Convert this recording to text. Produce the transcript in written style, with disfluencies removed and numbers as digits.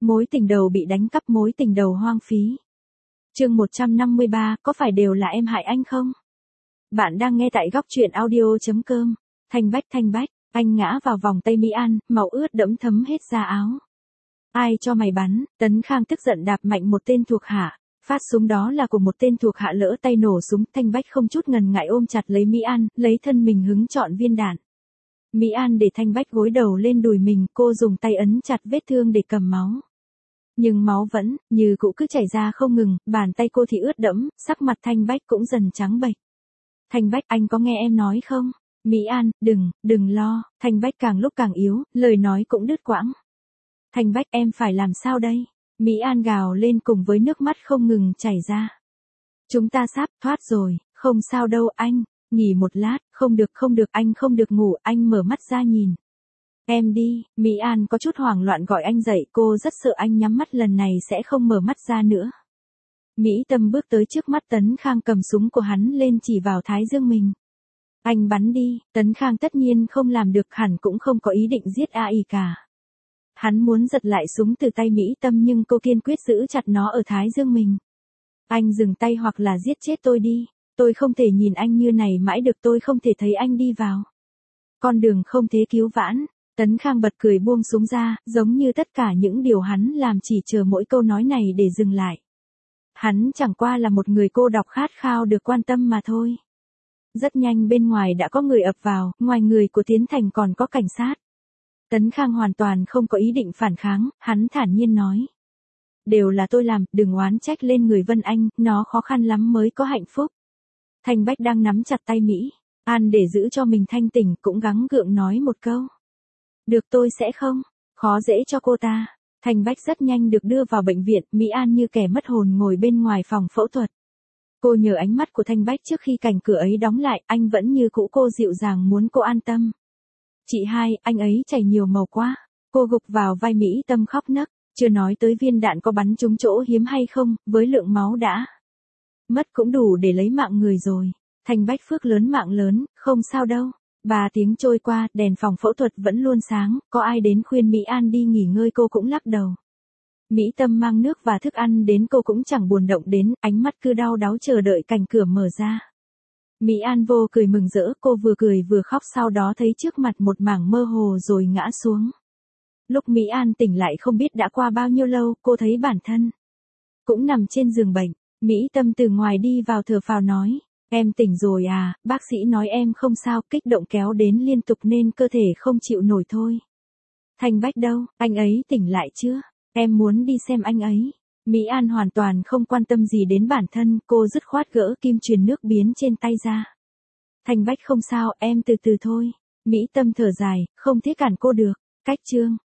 Mối tình đầu bị đánh cắp, mối tình đầu hoang phí. Chương 153, có phải đều là em hại anh không? Bạn đang nghe tại góc truyện audio.com. Thanh Bách, anh ngã vào vòng tay Mỹ An, máu ướt đẫm thấm hết da áo. Ai cho mày bắn? Tấn Khang tức giận đạp mạnh một tên thuộc hạ. Phát súng đó là của một tên thuộc hạ, lỡ tay nổ súng. Thanh Bách không chút ngần ngại ôm chặt lấy Mỹ An, lấy thân mình hứng trọn viên đạn. Mỹ An để Thanh Bách gối đầu lên đùi mình, cô dùng tay ấn chặt vết thương để cầm máu. Nhưng máu vẫn, như cũ cứ chảy ra không ngừng, bàn tay cô thì ướt đẫm, sắc mặt Thanh Bách cũng dần trắng bệch. Thanh Bách, anh có nghe em nói không? Mỹ An, đừng lo. Thanh Bách càng lúc càng yếu, lời nói cũng đứt quãng. Thanh Bách, em phải làm sao đây? Mỹ An gào lên cùng với nước mắt không ngừng chảy ra. Chúng ta sắp thoát rồi, không sao đâu anh, nghỉ một lát, không được, anh không được ngủ, anh mở mắt ra nhìn. Em đi, Mỹ An có chút hoảng loạn gọi anh dậy, cô rất sợ anh nhắm mắt lần này sẽ không mở mắt ra nữa. Mỹ Tâm bước tới trước mắt Tấn Khang, cầm súng của hắn lên chỉ vào thái dương mình. Anh bắn đi. Tấn Khang tất nhiên không làm được, hẳn cũng không có ý định giết AI cả. Hắn muốn giật lại súng từ tay Mỹ Tâm nhưng cô kiên quyết giữ chặt nó ở thái dương mình. Anh dừng tay hoặc là giết chết tôi đi. Tôi không thể nhìn anh như này mãi được, tôi không thể thấy anh đi vào con đường không thể cứu vãn. Tấn Khang bật cười buông súng ra, giống như tất cả những điều hắn làm chỉ chờ mỗi câu nói này để dừng lại. Hắn chẳng qua là một người cô độc khát khao được quan tâm mà thôi. Rất nhanh bên ngoài đã có người ập vào, ngoài người của Tiến Thành còn có cảnh sát. Tấn Khang hoàn toàn không có ý định phản kháng, hắn thản nhiên nói. Đều là tôi làm, đừng oán trách lên người Vân Anh, nó khó khăn lắm mới có hạnh phúc. Thanh Bách đang nắm chặt tay Mỹ An để giữ cho mình thanh tỉnh, cũng gắng gượng nói một câu. Được, tôi sẽ không khó dễ cho cô ta. Thanh Bách rất nhanh được đưa vào bệnh viện, Mỹ An như kẻ mất hồn ngồi bên ngoài phòng phẫu thuật. Cô nhờ ánh mắt của Thanh Bách trước khi cánh cửa ấy đóng lại, anh vẫn như cũ, cô dịu dàng muốn cô an tâm. Chị hai, anh ấy chảy nhiều màu quá. Cô gục vào vai Mỹ Tâm khóc nấc, chưa nói tới viên đạn có bắn trúng chỗ hiếm hay không, với lượng máu đã mất cũng đủ để lấy mạng người rồi. Thanh Bách phước lớn mạng lớn, không sao đâu. 3 tiếng trôi qua, đèn phòng phẫu thuật vẫn luôn sáng, có ai đến khuyên Mỹ An đi nghỉ ngơi cô cũng lắc đầu. Mỹ Tâm mang nước và thức ăn đến cô cũng chẳng buồn động đến, ánh mắt cứ đau đáu chờ đợi cánh cửa mở ra. Mỹ An vô cười mừng rỡ, cô vừa cười vừa khóc, sau đó thấy trước mặt một mảng mơ hồ rồi ngã xuống. Lúc Mỹ An tỉnh lại không biết đã qua bao nhiêu lâu, cô thấy bản thân cũng nằm trên giường bệnh. Mỹ Tâm từ ngoài đi vào thở phào nói. Em tỉnh rồi à, bác sĩ nói em không sao, kích động kéo đến liên tục nên cơ thể không chịu nổi thôi. Thanh Bách đâu, anh ấy tỉnh lại chưa? Em muốn đi xem anh ấy. Mỹ An hoàn toàn không quan tâm gì đến bản thân, cô dứt khoát gỡ kim truyền nước biến trên tay ra. Thanh Bách không sao, em từ từ thôi. Mỹ Tâm thở dài, không thể cản cô được. Cách chương